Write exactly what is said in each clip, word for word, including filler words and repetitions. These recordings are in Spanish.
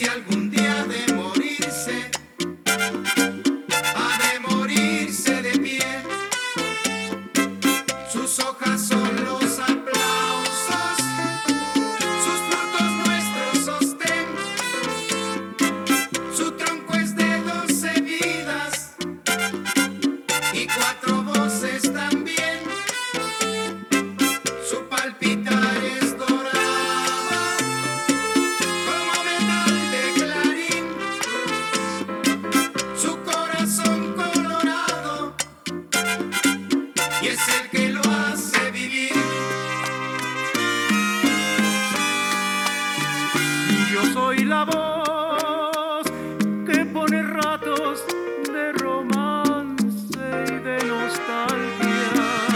si algún día ha de morirse, ha de morirse de pie. Sus hojas son los aplausos, sus frutos nuestro sostén. Su tronco es de doce vidas y cuatro voces también. Su palpitar es dorado como metal de clarín. Su corazón colorado y es el que lo hace vivir. Yo soy la voz que pone ratos de romance y de nostalgia,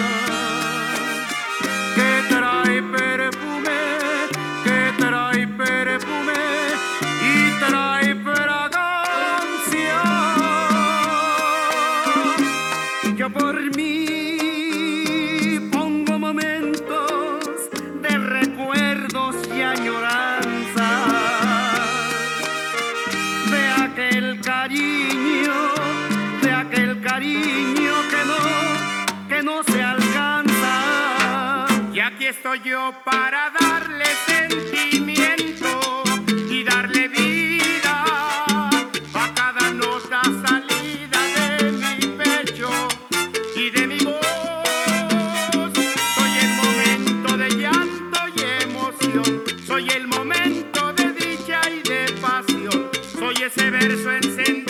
que trae perfume, que trae perfume y trae fragancia. Yo por mí pongo momentos de recuerdos y añoranza de aquel cariño, de aquel cariño que no, que no se alcanza. Y aquí estoy yo para darle sentimiento y darle vida a cada nota salida de mi pecho y de mi voz. Soy el momento de llanto y emoción, soy el momento de dicha y de pasión, soy ese verso encendido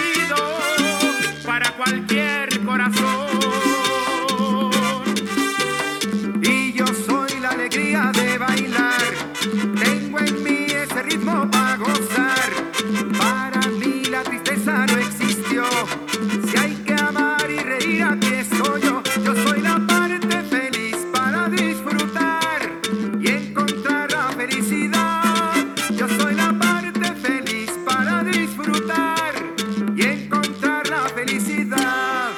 para cualquier corazón. Y yo soy la alegría de bailar, tengo en mí ese ritmo para gozar. Para mí la tristeza no existió, si hay que amar y reír aquí estoy yo. Yo soy la parte feliz para disfrutar y encontrar la felicidad. Yo soy la parte feliz para disfrutar y encontrar la felicidad.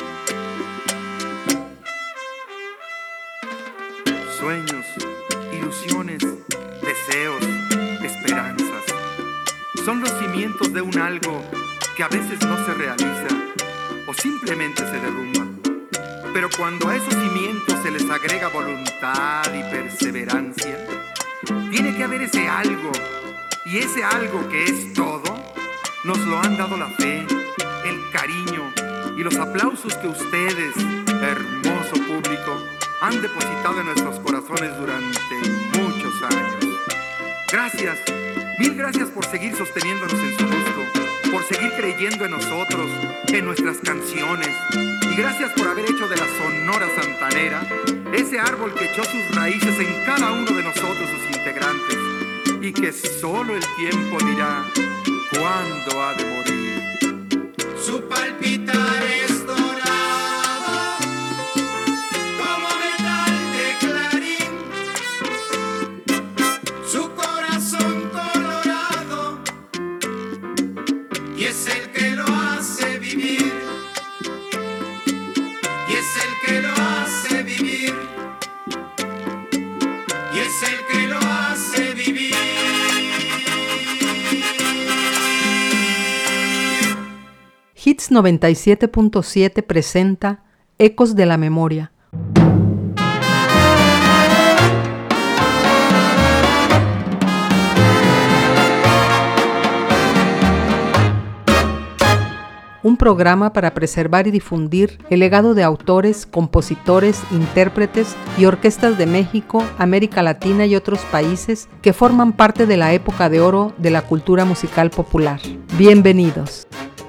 Sueños, ilusiones, deseos, esperanzas son los cimientos de un algo que a veces no se realiza o simplemente se derrumba. Pero cuando a esos cimientos se les agrega voluntad y perseverancia, tiene que haber ese algo, y ese algo que es todo, nos lo han dado la fe, el cariño y los aplausos que ustedes, hermoso público, han depositado en nuestros corazones durante muchos años. Gracias, mil gracias por seguir sosteniéndonos en su gusto, por seguir creyendo en nosotros, en nuestras canciones, y gracias por haber hecho de la Sonora Santanera ese árbol que echó sus raíces en cada uno de nosotros, sus integrantes, y que solo el tiempo dirá cuándo ha de morir. Su palpitar es dorado como metal de clarín. Su corazón colorado y es el que lo hace vivir. Y es el que lo hace vivir. Y es el que lo hace vivir. Hits noventa y siete punto siete presenta Ecos de la Memoria. Un programa para preservar y difundir el legado de autores, compositores, intérpretes y orquestas de México, América Latina y otros países que forman parte de la época de oro de la cultura musical popular. Bienvenidos.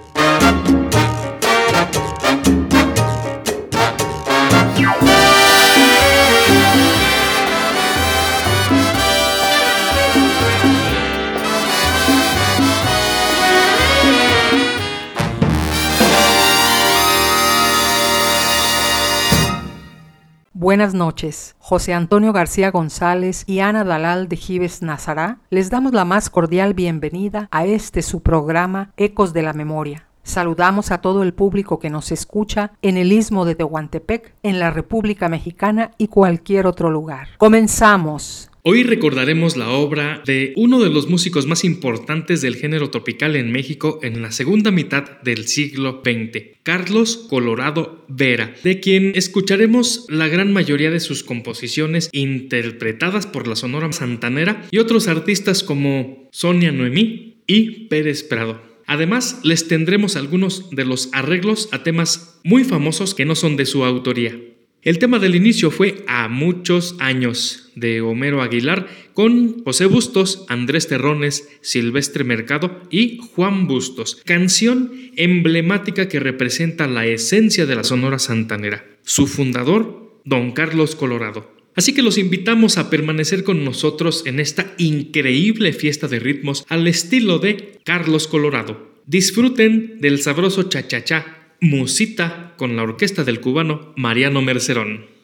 Buenas noches. José Antonio García González y Ana Dalal de Gives Nazará les damos la más cordial bienvenida a este su programa Ecos de la Memoria. Saludamos a todo el público que nos escucha en el Istmo de Tehuantepec, en la República Mexicana y cualquier otro lugar. Comenzamos. Hoy recordaremos la obra de uno de los músicos más importantes del género tropical en México en la segunda mitad del siglo veinte, Carlos Colorado Vera, de quien escucharemos la gran mayoría de sus composiciones interpretadas por la Sonora Santanera y otros artistas como Sonia Noemí y Pérez Prado. Además, les tendremos algunos de los arreglos a temas muy famosos que no son de su autoría. El tema del inicio fue A Muchos Años, de Homero Aguilar, con José Bustos, Andrés Terrones, Silvestre Mercado y Juan Bustos, canción emblemática que representa la esencia de la Sonora Santanera. Su fundador, don Carlos Colorado. Así que los invitamos a permanecer con nosotros en esta increíble fiesta de ritmos al estilo de Carlos Colorado. Disfruten del sabroso cha-cha-cha, Musita, con la orquesta del cubano Mariano Mercerón.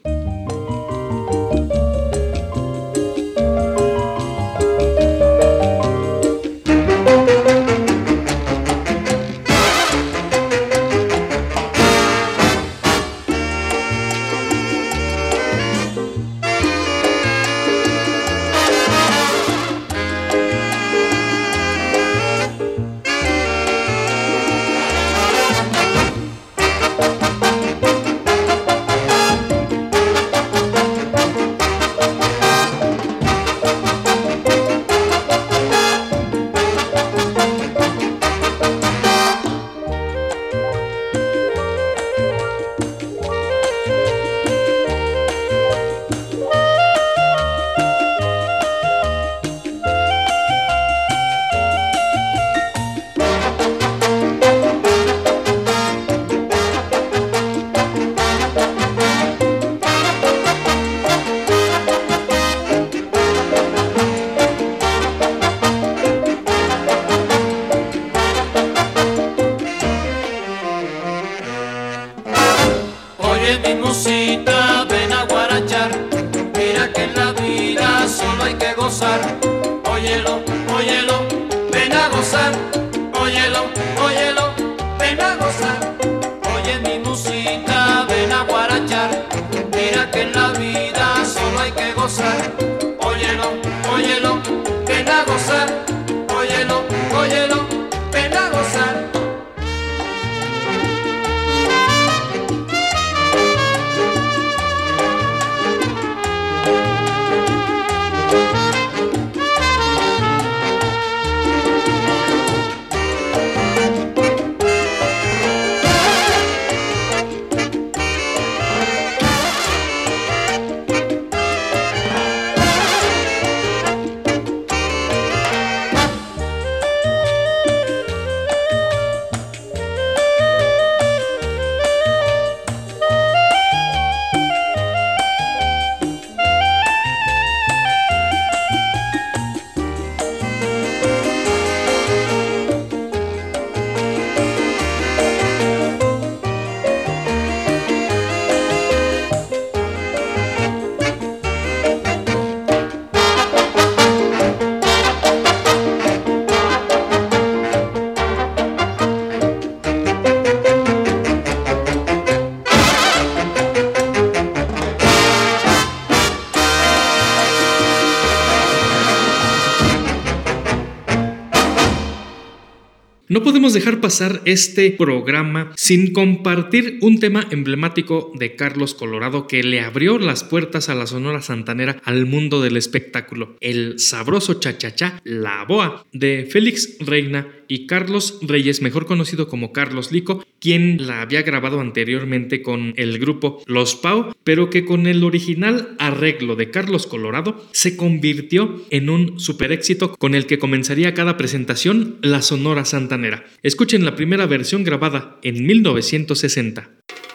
No podemos dejar pasar este programa sin compartir un tema emblemático de Carlos Colorado que le abrió las puertas a la Sonora Santanera al mundo del espectáculo. El sabroso cha-cha-cha, La Boa, de Félix Reina y Carlos Reyes, mejor conocido como Carlos Lico, quien la había grabado anteriormente con el grupo Los Pau, pero que con el original arreglo de Carlos Colorado se convirtió en un super éxito con el que comenzaría cada presentación la Sonora Santanera. Escuchen la primera versión grabada en mil novecientos sesenta.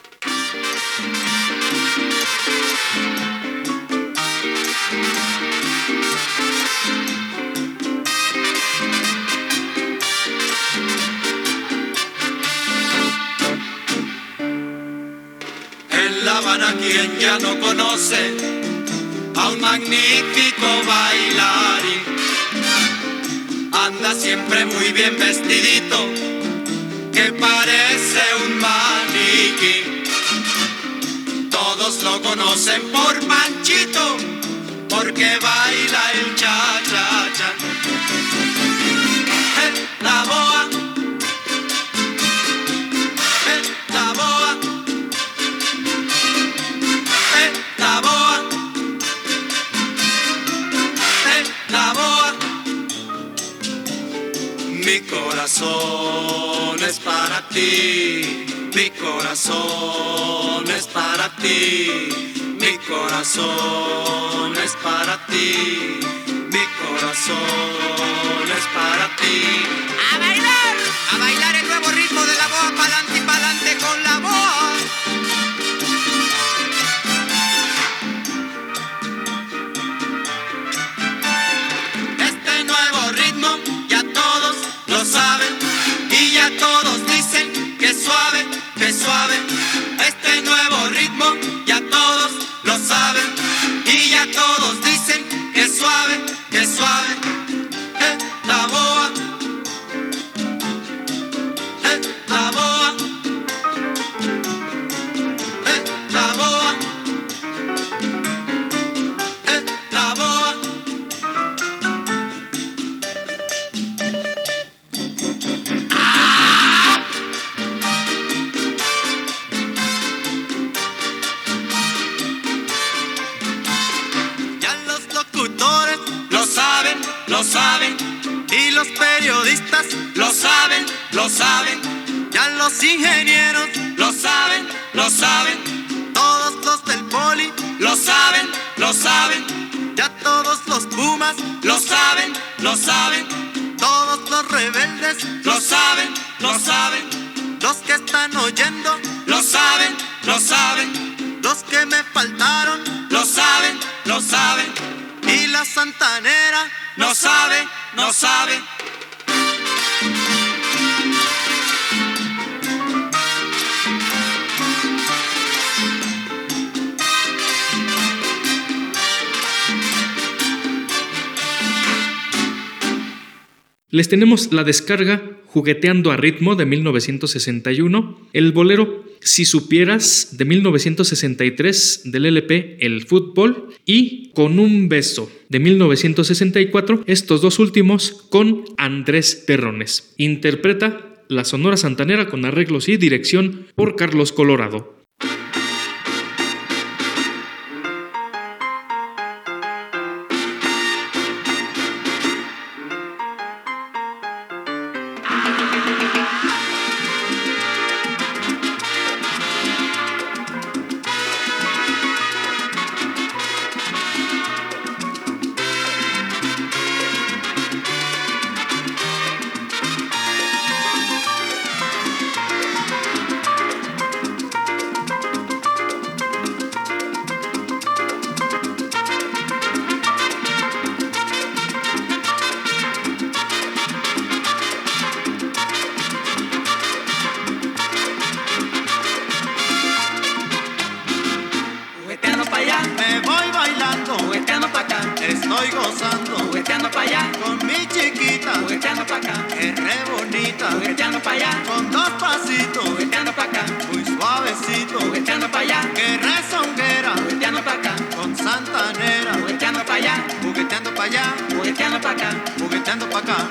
En La Habana, quien ya no conoce a un magnífico bailarín, anda siempre muy bien vestidito, que parece un maniquí. Todos lo conocen por Panchito, porque porque baila el cha-cha-cha. Eh, la boa, eh, la boa, eh, la boa, eh, la boa. Mi corazón es para ti, mi corazón es para ti, mi corazón es para ti, mi corazón es para ti. ¡A bailar! A bailar el nuevo ritmo de la boa, pa'lante y pa'lante con la boa. Este nuevo ritmo ya todos lo saben y ya todos dicen que suave, que suave. Este nuevo ritmo ya todos lo saben y ya todos dicen que suave, que suave. Eh, la boa, eh, la boa, eh, la boa, eh, la boa. Lo saben, y los periodistas lo saben, lo saben, ya los ingenieros lo saben, lo saben, todos los del poli lo saben, lo saben, ya todos los pumas lo saben, lo saben, todos los rebeldes lo saben, lo saben, los que están oyendo lo saben, lo saben, los que me faltaron lo saben, lo saben, y la santanera no sabe, no sabe. Les tenemos la descarga Jugueteando a ritmo de mil novecientos sesenta y uno, el bolero Si supieras de mil novecientos sesenta y tres del L P El Fútbol y Con un beso de mil novecientos sesenta y cuatro, estos dos últimos con Andrés Terrones. Interpreta la Sonora Santanera con arreglos y dirección por Carlos Colorado. Estoy gozando, jugueteando pa' allá, con mi chiquita, jugueteando pa' acá, es re bonita, jugueteando pa' allá, con dos pasitos, jugueteando pa' acá, muy suavecito, jugueteando pa' allá, que rezonguera, jugueteando pa' acá, con santanera, jugueteando pa' allá, jugueteando pa' allá, jugueteando pa' acá. jugueteando pa' acá.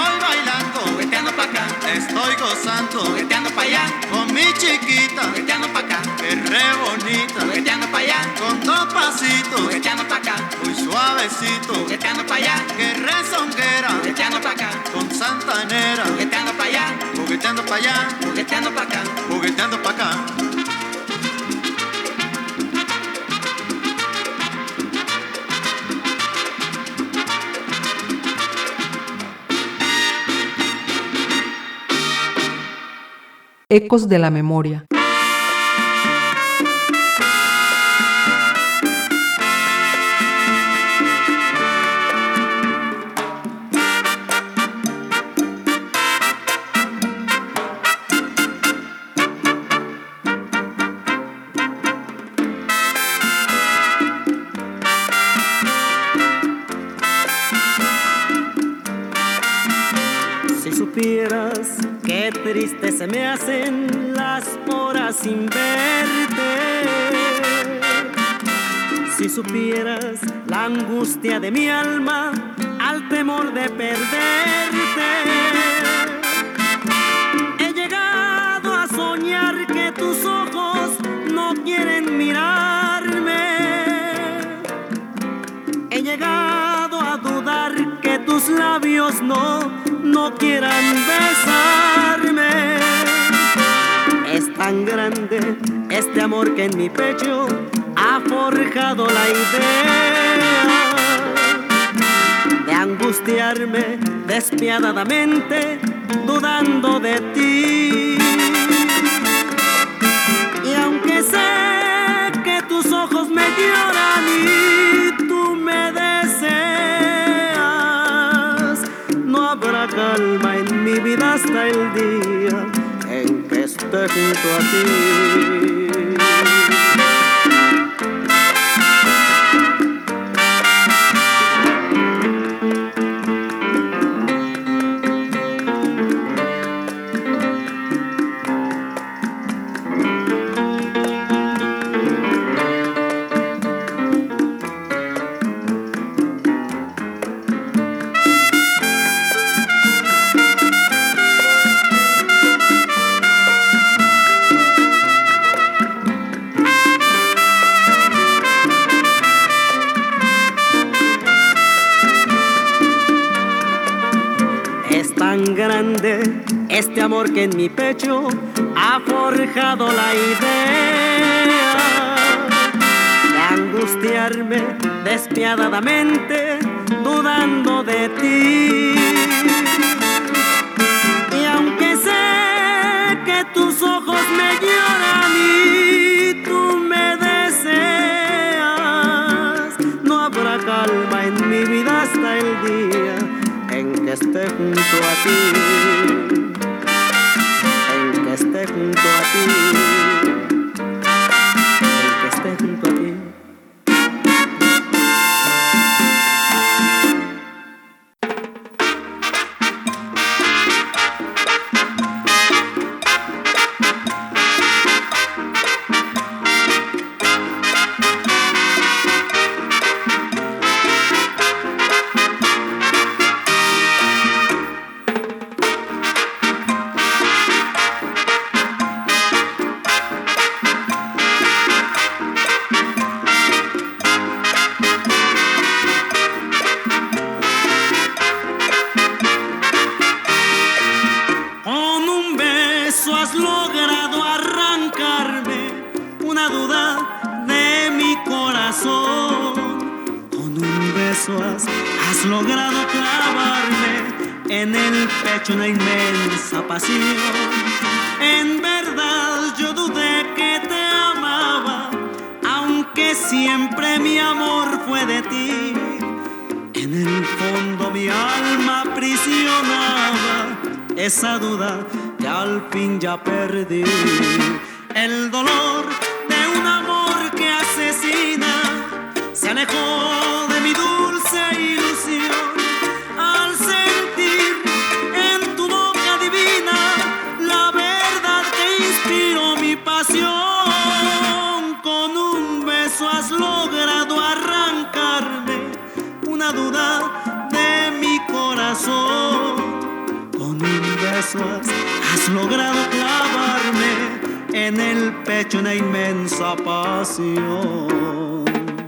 Estoy gozando, jugueteando pa' allá, con mi chiquita, jugueteando pa' acá, que re bonita, jugueteando pa' allá, con dos pasitos, jugueteando pa' acá, muy suavecito, jugueteando pa' allá, que re songuera, jugueteando pa' acá, con santanera, jugueteando pa' allá, jugueteando pa' allá, jugueteando pa' acá. jugueteando pa' acá. Ecos de la memoria. Si supieras qué triste se me hacen las horas sin verte, si supieras la angustia de mi alma al temor de perderte, he llegado a soñar que tus ojos no quieren mirarme, he llegado a dudar que tus labios no no quieran besarme. Es tan grande este amor que en mi pecho ha forjado la idea de angustiarme despiadadamente dudando de ti. Y aunque sé que tus ojos me lloran y tú me deseas, no habrá calma en mi vida hasta el día en que esté junto a ti. Tan grande este amor que en mi pecho ha forjado la idea de angustiarme despiadadamente dudando de ti. Y aunque sé que tus ojos me lloran y tú me deseas, no habrá calma en mi vida hasta el día en que esté junto a ti, en que esté junto a ti, en que esté junto a ti. Has, has logrado clavarme en el pecho una inmensa pasión. En verdad yo dudé que te amaba, aunque siempre mi amor fue de ti. En el fondo mi alma aprisionaba esa duda que al fin ya perdí. El dolor de un amor que asesina se alejó de mi dulce ilusión al sentir en tu boca divina la verdad que inspiró mi pasión. Con un beso has logrado arrancarme una duda de mi corazón. Con un beso has, has logrado clavarme en el pecho una inmensa pasión.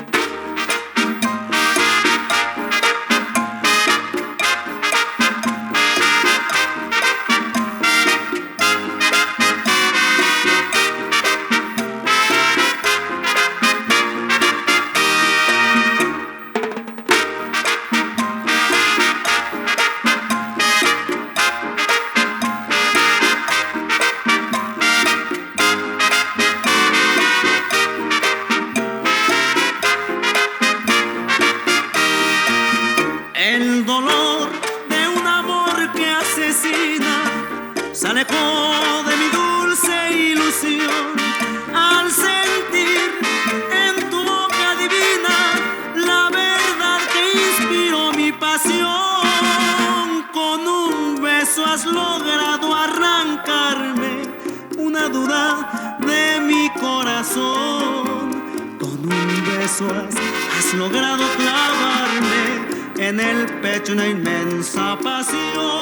Has logrado clavarme en el pecho una inmensa pasión.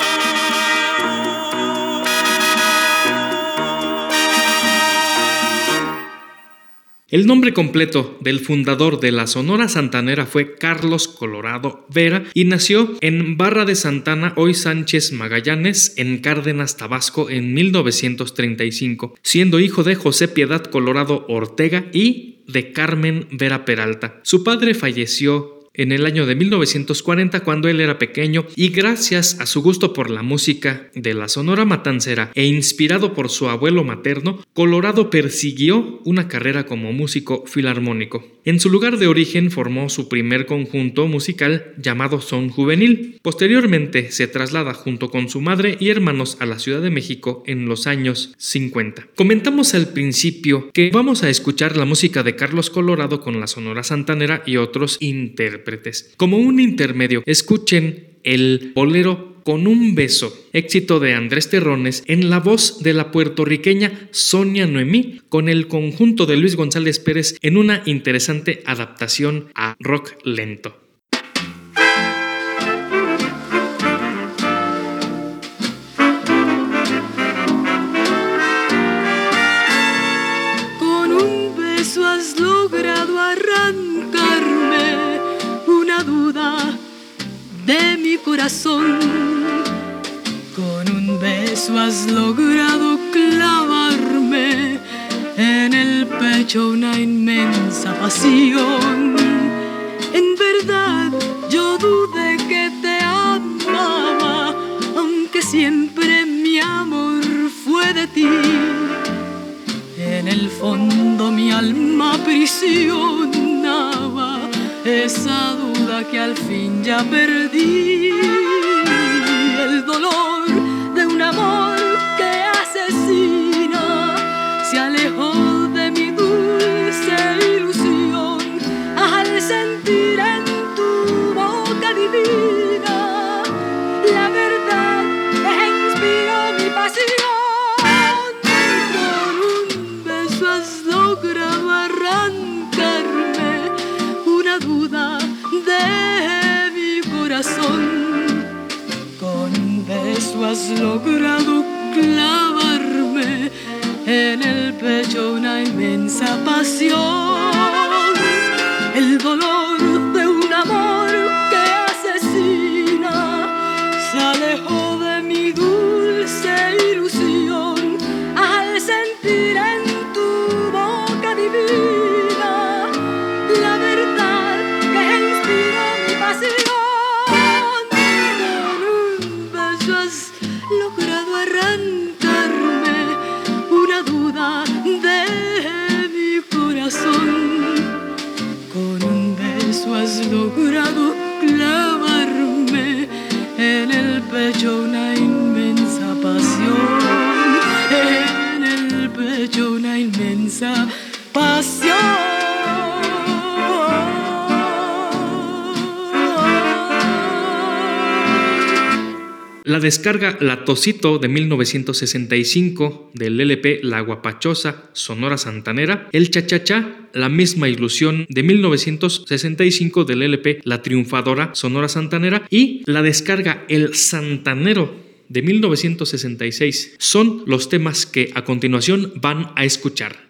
El nombre completo del fundador de la Sonora Santanera fue Carlos Colorado Vera y nació en Barra de Santana, hoy Sánchez Magallanes, en Cárdenas, Tabasco, en mil novecientos treinta y cinco, siendo hijo de José Piedad Colorado Ortega y de Carmen Vera Peralta. Su padre falleció en el año de mil novecientos cuarenta cuando él era pequeño, y gracias a su gusto por la música de la Sonora Matancera e inspirado por su abuelo materno, Colorado persiguió una carrera como músico filarmónico. En su lugar de origen formó su primer conjunto musical llamado Son Juvenil. Posteriormente se traslada junto con su madre y hermanos a la Ciudad de México en los años cincuenta. Comentamos al principio que vamos a escuchar la música de Carlos Colorado con la Sonora Santanera y otros intérpretes. Como un intermedio, escuchen el bolero Con un beso, éxito de Andrés Terrones, en la voz de la puertorriqueña Sonia Noemí, con el conjunto de Luis González Pérez en una interesante adaptación a rock lento. Con un beso has logrado arrancarme una duda de mi corazón. Con un beso has logrado clavarme en el pecho una inmensa pasión. En verdad yo dudé que te amaba, aunque siempre mi amor fue de ti. En el fondo mi alma aprisionaba esa duda que al fin ya perdí. El dolor de un amor que asesina se alejó de mi dulce ilusión al sentir en tu boca divina la verdad que inspiró mi pasión. Con un beso has logrado arrancarme una duda de mi corazón. Con un beso has logrado clavarme en el pecho una inmensa pasión. El dolor de un amor que asesina se alejó de mi dulce ilusión al sentir en tu boca divina la verdad que inspiró mi pasión. Con un beso has logrado arrancarme una duda de mi corazón. Con un beso has logrado clavarme en el pecho una inmensa pasión. En el pecho una inmensa pasión. La descarga La Tosito de mil novecientos sesenta y cinco del L P La Guapachosa Sonora Santanera, El Cha-Cha-Cha, La Misma Ilusión de mil novecientos sesenta y cinco del L P La Triunfadora Sonora Santanera y la descarga El Santanero de mil novecientos sesenta y seis. Son los temas que a continuación van a escuchar.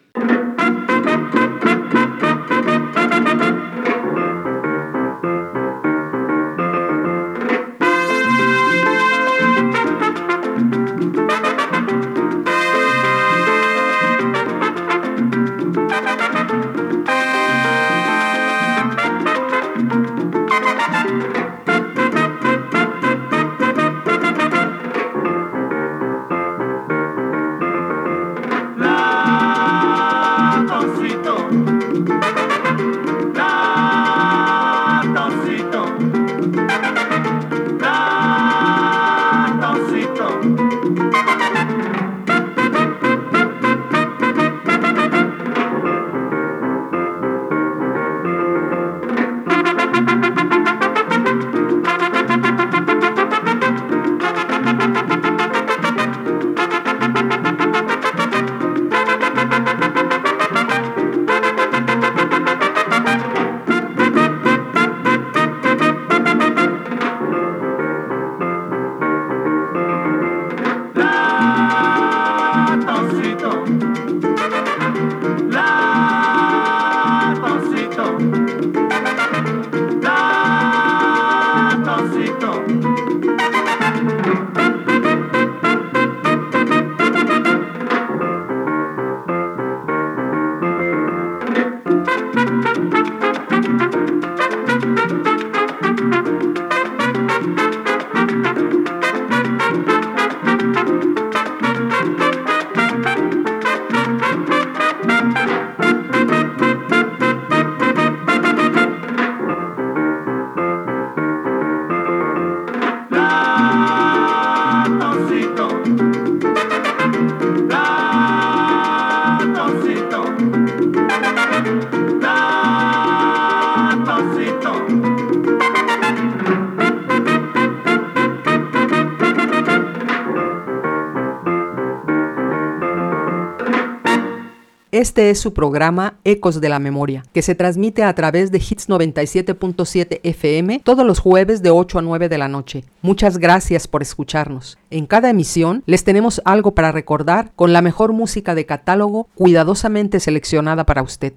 Este es su programa Ecos de la Memoria, que se transmite a través de Hits noventa y siete punto siete F M todos los jueves de ocho a nueve de la noche. Muchas gracias por escucharnos. En cada emisión les tenemos algo para recordar con la mejor música de catálogo cuidadosamente seleccionada para usted.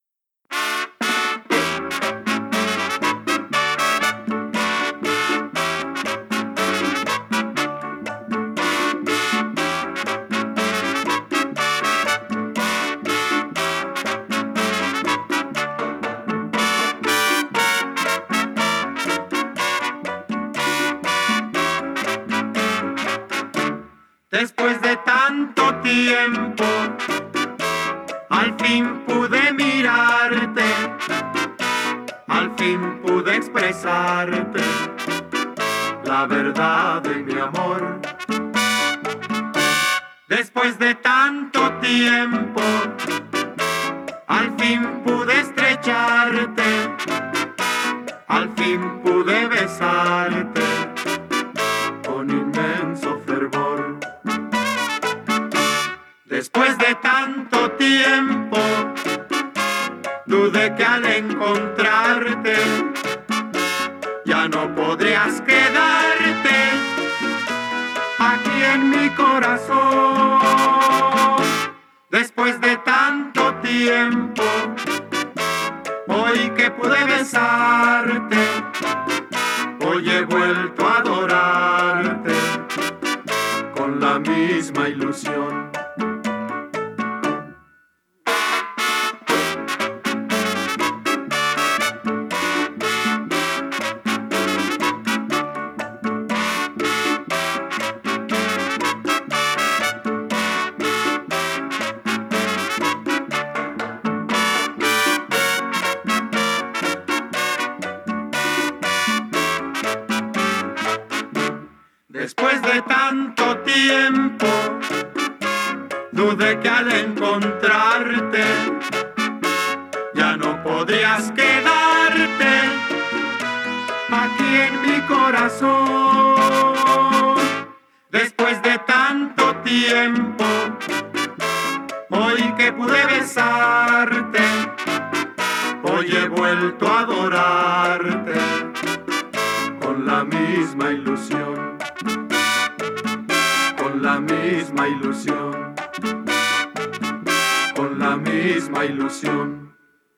Después de tanto tiempo, al fin pude mirarte, al fin pude expresarte la verdad de mi amor. Después de tanto tiempo, al fin pude estrecharte, al fin pude besarte con inmenso fervor. Después de tanto tiempo, dudé que al encontrarte ya no podrías quedarte aquí en mi corazón. Después de tanto tiempo, hoy que pude besarte, hoy he vuelto a adorarte con la misma ilusión. Después de tanto tiempo, dudé que al encontrarte ya no podrías quedarte aquí en mi corazón. Después de tanto tiempo, hoy que pude besarte, hoy he vuelto a adorarte con la misma ilusión. misma ilusión, con la misma ilusión.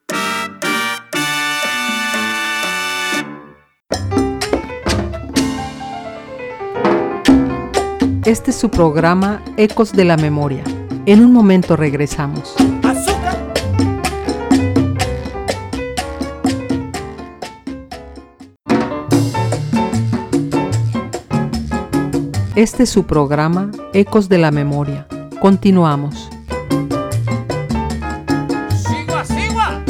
Este es su programa Ecos de la Memoria. En un momento regresamos. Este es su programa Ecos de la Memoria. Continuamos. ¡Sigua, sigua!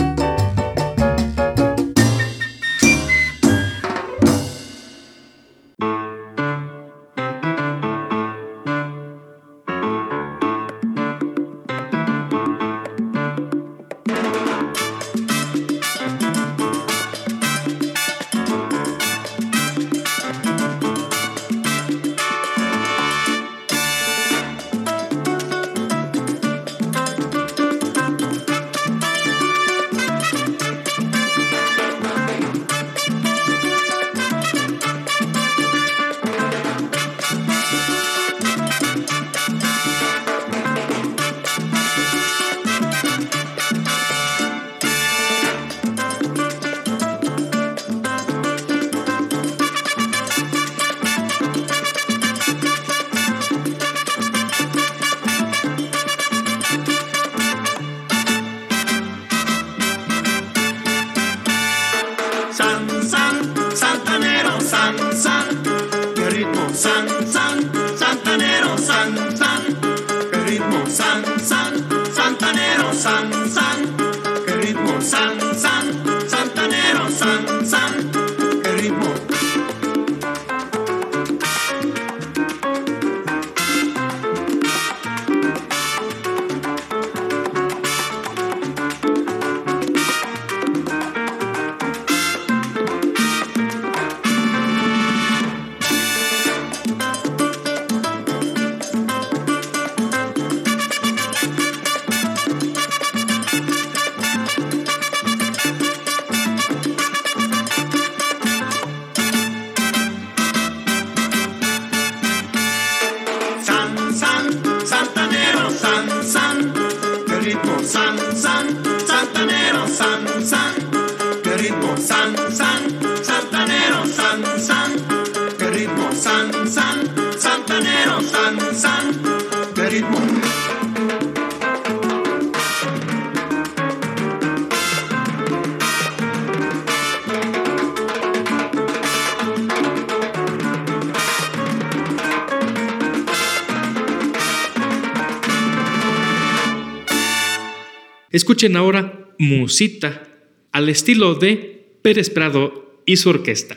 Escuchen ahora Musita, al estilo de Pérez Prado y su orquesta.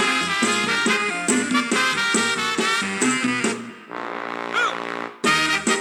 Thank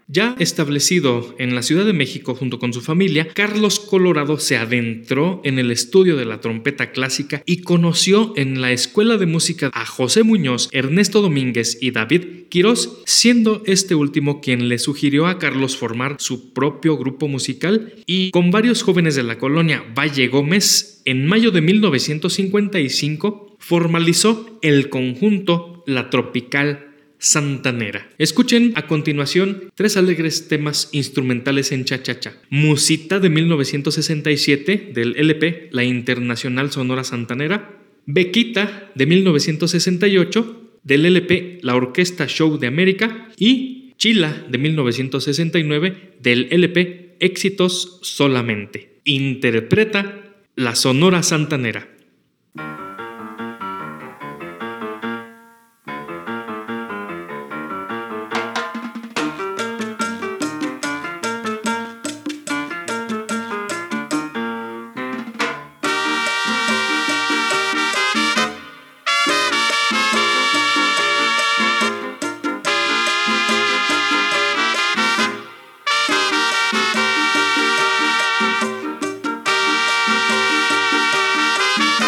Ya establecido en la Ciudad de México junto con su familia, Carlos Colorado se adentró en el estudio de la trompeta clásica y conoció en la Escuela de Música a José Muñoz, Ernesto Domínguez y David Quirós, siendo este último quien le sugirió a Carlos formar su propio grupo musical, y con varios jóvenes de la colonia Valle Gómez, en mayo de mil novecientos cincuenta y cinco formalizó el conjunto La Tropical Santanera. Escuchen a continuación tres alegres temas instrumentales en cha-cha-cha. Musita de mil novecientos sesenta y siete del L P La Internacional Sonora Santanera. Bequita de mil novecientos sesenta y ocho del L P La Orquesta Show de América. Y Chila de mil novecientos sesenta y nueve del L P Éxitos Solamente. Interpreta la Sonora Santanera. Thank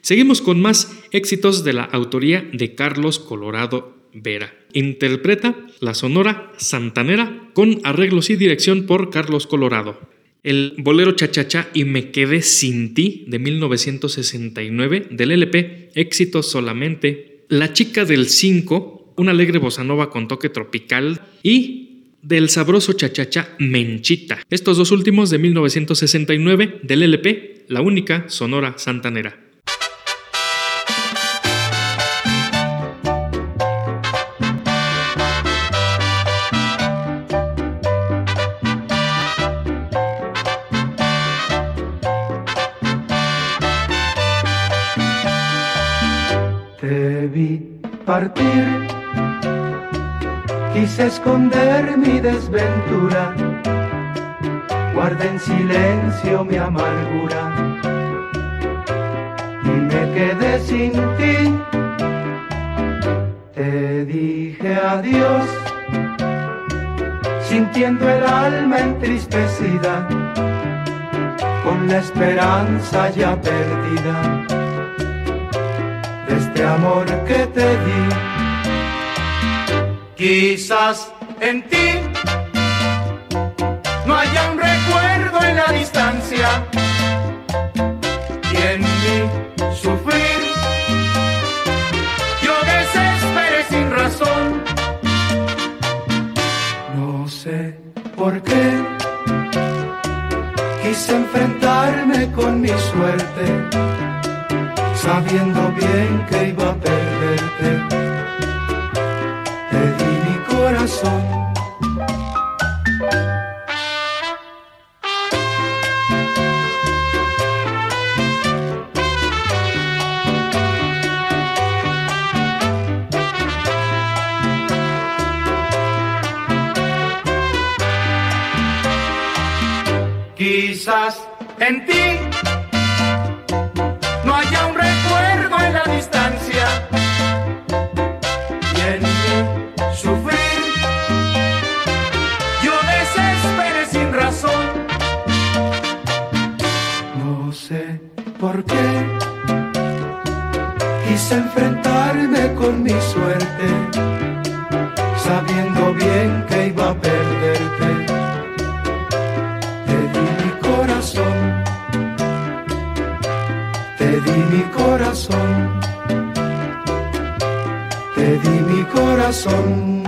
Seguimos con más éxitos de la autoría de Carlos Colorado Vera. Interpreta la Sonora Santanera con arreglos y dirección por Carlos Colorado. El bolero Cha-Cha-Cha y Me Quedé Sin Ti de mil novecientos sesenta y nueve del L P Éxitos Solamente. La Chica del cinco, una alegre bossa nova con toque tropical, y del sabroso Cha-Cha-Cha Menchita. Estos dos últimos de mil novecientos sesenta y nueve del L P La Única Sonora Santanera. Te vi partir, quise esconder mi desventura, guardé en silencio mi amargura y me quedé sin ti. Te dije adiós, sintiendo el alma entristecida, con la esperanza ya perdida de este amor que te di. Quizás en ti no haya un recuerdo en la distancia y en mi sufrir yo desesperé sin razón. No sé por qué quise enfrentarme con mi suerte, sabiendo bien que iba a perderte. Te di mi corazón. Quizás en ti no haya un recuerdo en la distancia y en mi sufrir yo desesperé sin razón. No sé por qué quise enfrentarme con mi suerte, sabiendo bien que iba a perderte. Te di mi corazón, te di mi corazón, te di mi corazón.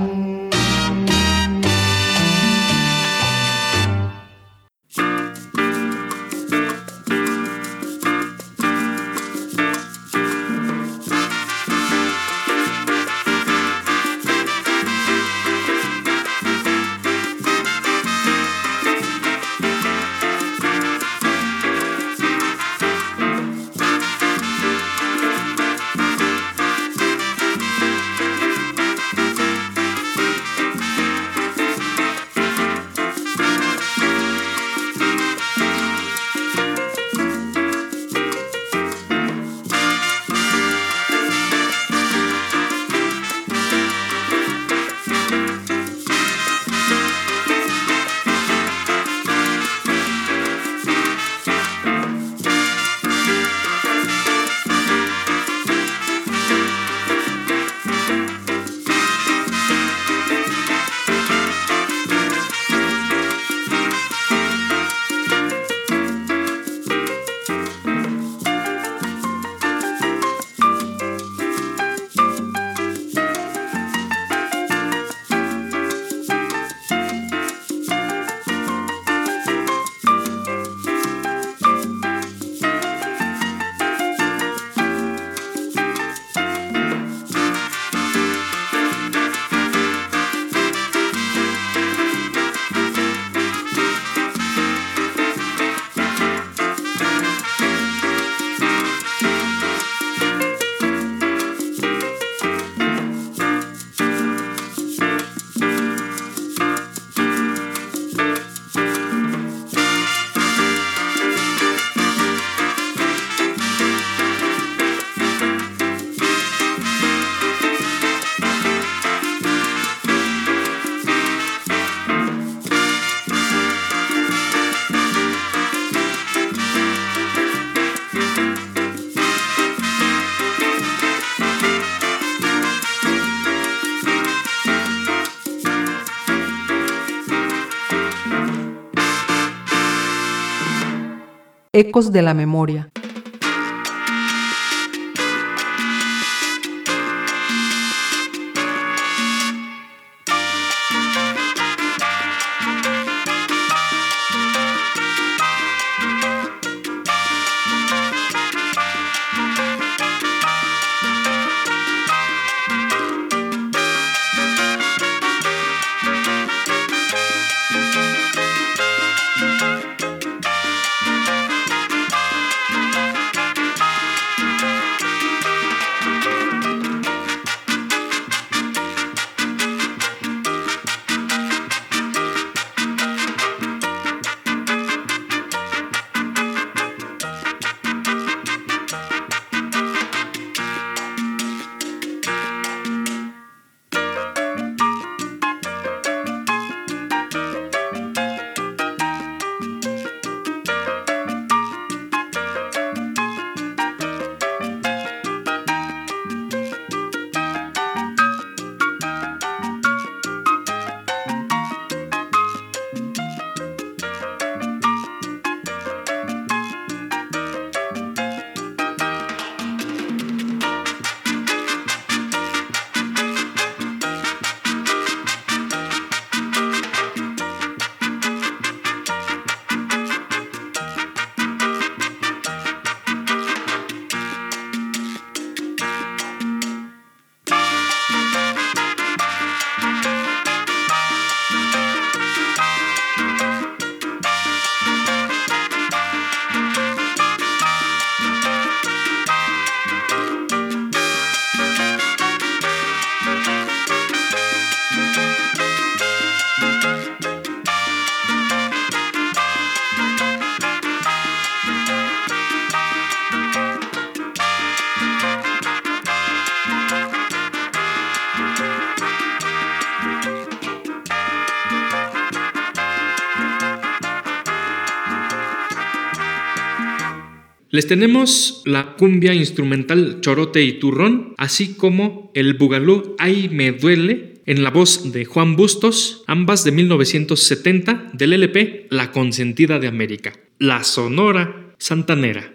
Ecos de la Memoria. Les tenemos la cumbia instrumental Chorote y Turrón, así como el bugalú Ay me duele, en la voz de Juan Bustos, ambas de mil novecientos setenta, del L P La Consentida de América, la Sonora Santanera.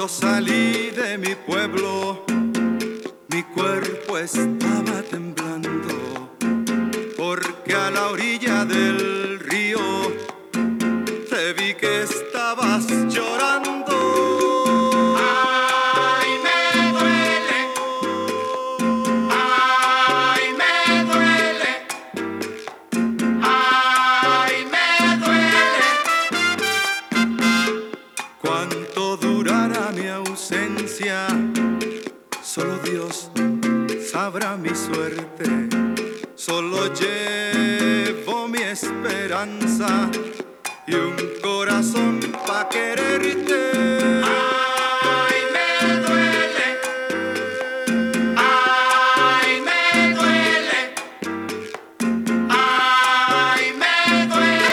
Cuando salí de mi pueblo, mi cuerpo estaba temblando, porque a la orilla del río te vi que estabas llorando. Ay, me duele, ay, me duele, ay, me duele. Cuánto durará mi ausencia, solo Dios sabrá mi suerte. Solo llevo mi esperanza y un corazón pa' quererte. Ay, me duele, ay, me duele, ay, me duele.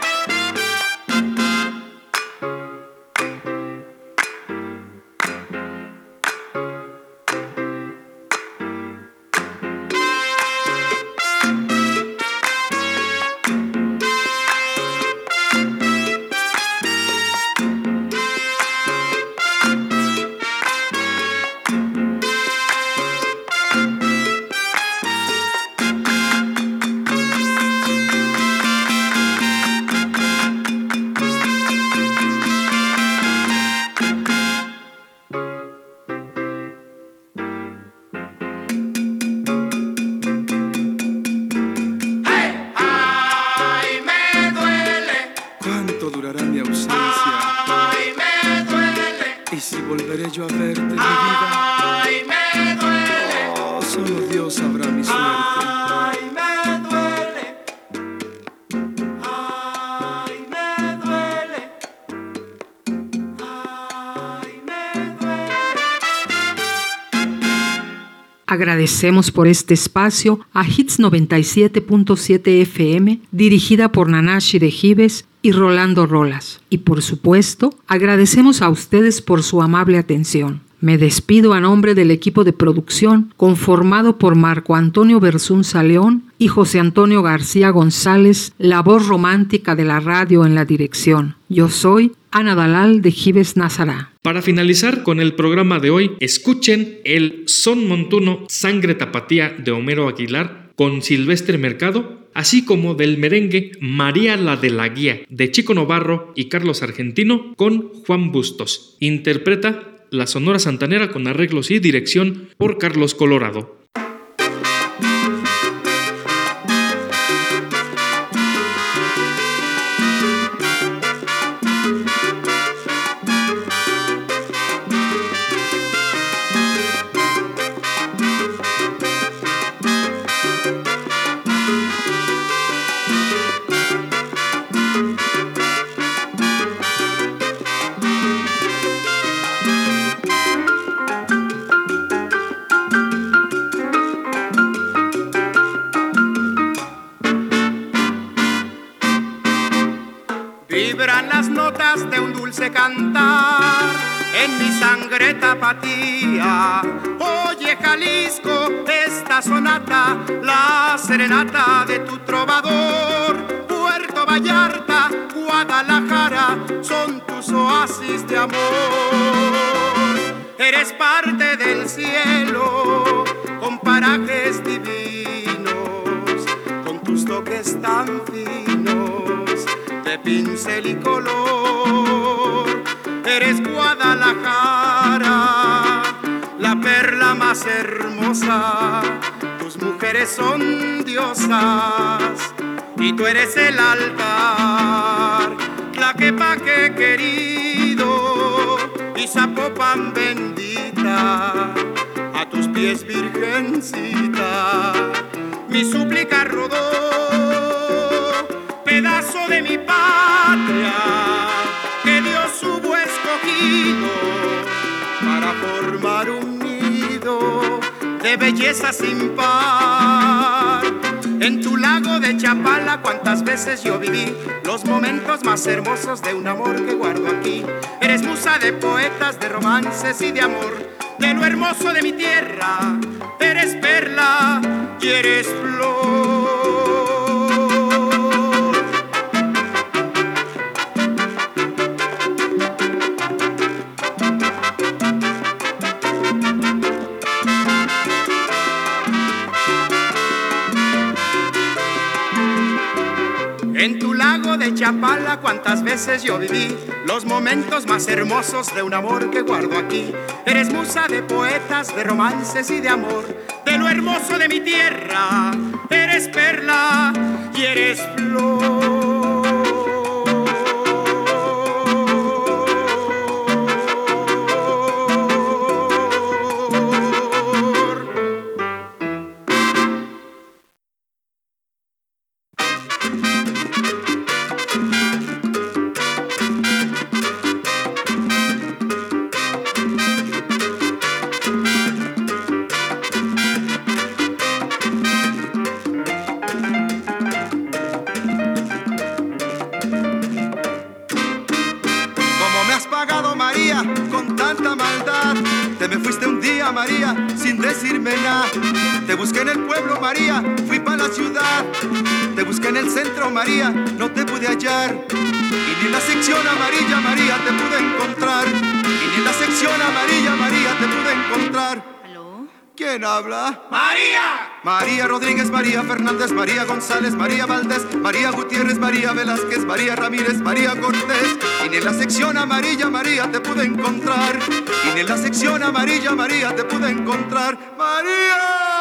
Agradecemos por este espacio a Hits noventa y siete punto siete F M, dirigida por Nanashi de Gives y Rolando Rolas. Y por supuesto, agradecemos a ustedes por su amable atención. Me despido a nombre del equipo de producción conformado por Marco Antonio Bersunza León y José Antonio García González, la voz romántica de la radio en la dirección. Yo soy Ana Dalal de Gives Nazará. Para finalizar con el programa de hoy, escuchen el son montuno Sangre Tapatía de Homero Aguilar con Silvestre Mercado, así como del merengue María la de la Guía de Chico Novarro y Carlos Argentino con Juan Bustos. Interpreta la Sonora Santanera con arreglos y dirección por Carlos Colorado. Vibran las notas de un dulce cantar en mi sangre tapatía. Oye, Jalisco, esta sonata, la serenata de tu trovador. Puerto Vallarta, Guadalajara, son tus oasis de amor. Eres parte del cielo, con parajes divinos, con tus toques tan finos de pincel y color. Eres Guadalajara, la perla más hermosa. Tus mujeres son diosas y tú eres el altar. Tlaquepaque querido y Zapopan bendita, a tus pies virgencita mi súplica rodó. Pedazo de mi patria que Dios hubo escogido para formar un nido de belleza sin par. En tu lago de Chapala cuántas veces yo viví los momentos más hermosos de un amor que guardo aquí. Eres musa de poetas, de romances y de amor, de lo hermoso de mi tierra. Eres perla y eres flor. Chapala cuántas veces yo viví los momentos más hermosos de un amor que guardo aquí. Eres musa de poetas, de romances y de amor, de lo hermoso de mi tierra. Eres perla y eres flor. María, sin decirme nada. Te busqué en el pueblo, María, fui para la ciudad. Te busqué en el centro, María, no te pude hallar. Y ni en la sección amarilla, María, te pude encontrar. Y ni en la sección amarilla, María, te pude encontrar. ¿Aló? ¿Quién habla? ¡María! María Rodríguez, María Fernández, María González, María Valdés, María Gutiérrez, María Velázquez, María Ramírez, María Cortés. Y ni en la sección amarilla, María, te pude encontrar. Y ni en la sección amarilla, María, te pude encontrar. ¡María!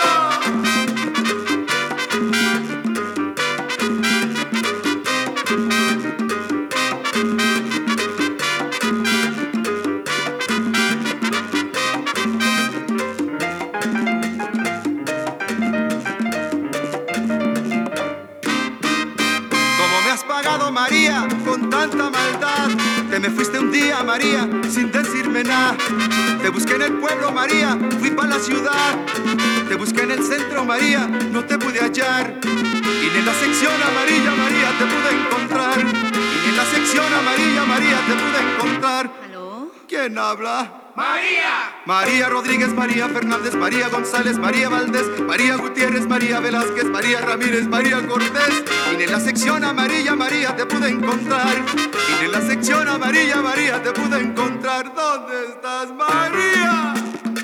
María, con tanta maldad, te me fuiste un día, María, sin decirme nada. Te busqué en el pueblo, María, fui para la ciudad. Te busqué en el centro, María, no te pude hallar. Y ni en la sección amarilla, María, te pude encontrar. Y ni en la sección amarilla, María, te pude encontrar. ¿Aló? ¿Quién habla? ¡María! María Rodríguez, María Fernández, María González, María Valdés, María Gutiérrez, María Velázquez, María Ramírez, María Cortés. Y ni en la sección amarilla, María, te pude encontrar. Y ni en la sección amarilla, María, te pude encontrar. ¿Dónde estás, María?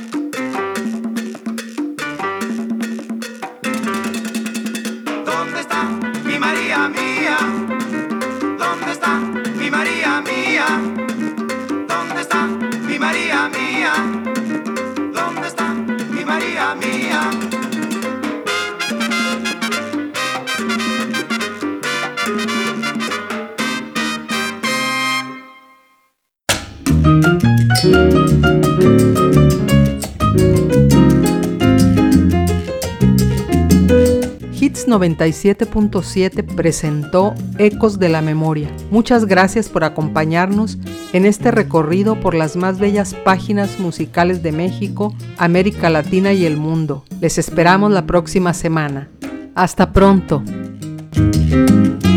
¿Dónde está mi María mía? ¿Dónde está mi María mía? ¿Dónde está mi María mía? ¿Dónde está mi María mía? Hits noventa y siete punto siete presentó Ecos de la Memoria. Muchas gracias por acompañarnos en este recorrido por las más bellas páginas musicales de México, América Latina y el mundo. Les esperamos la próxima semana. Hasta pronto.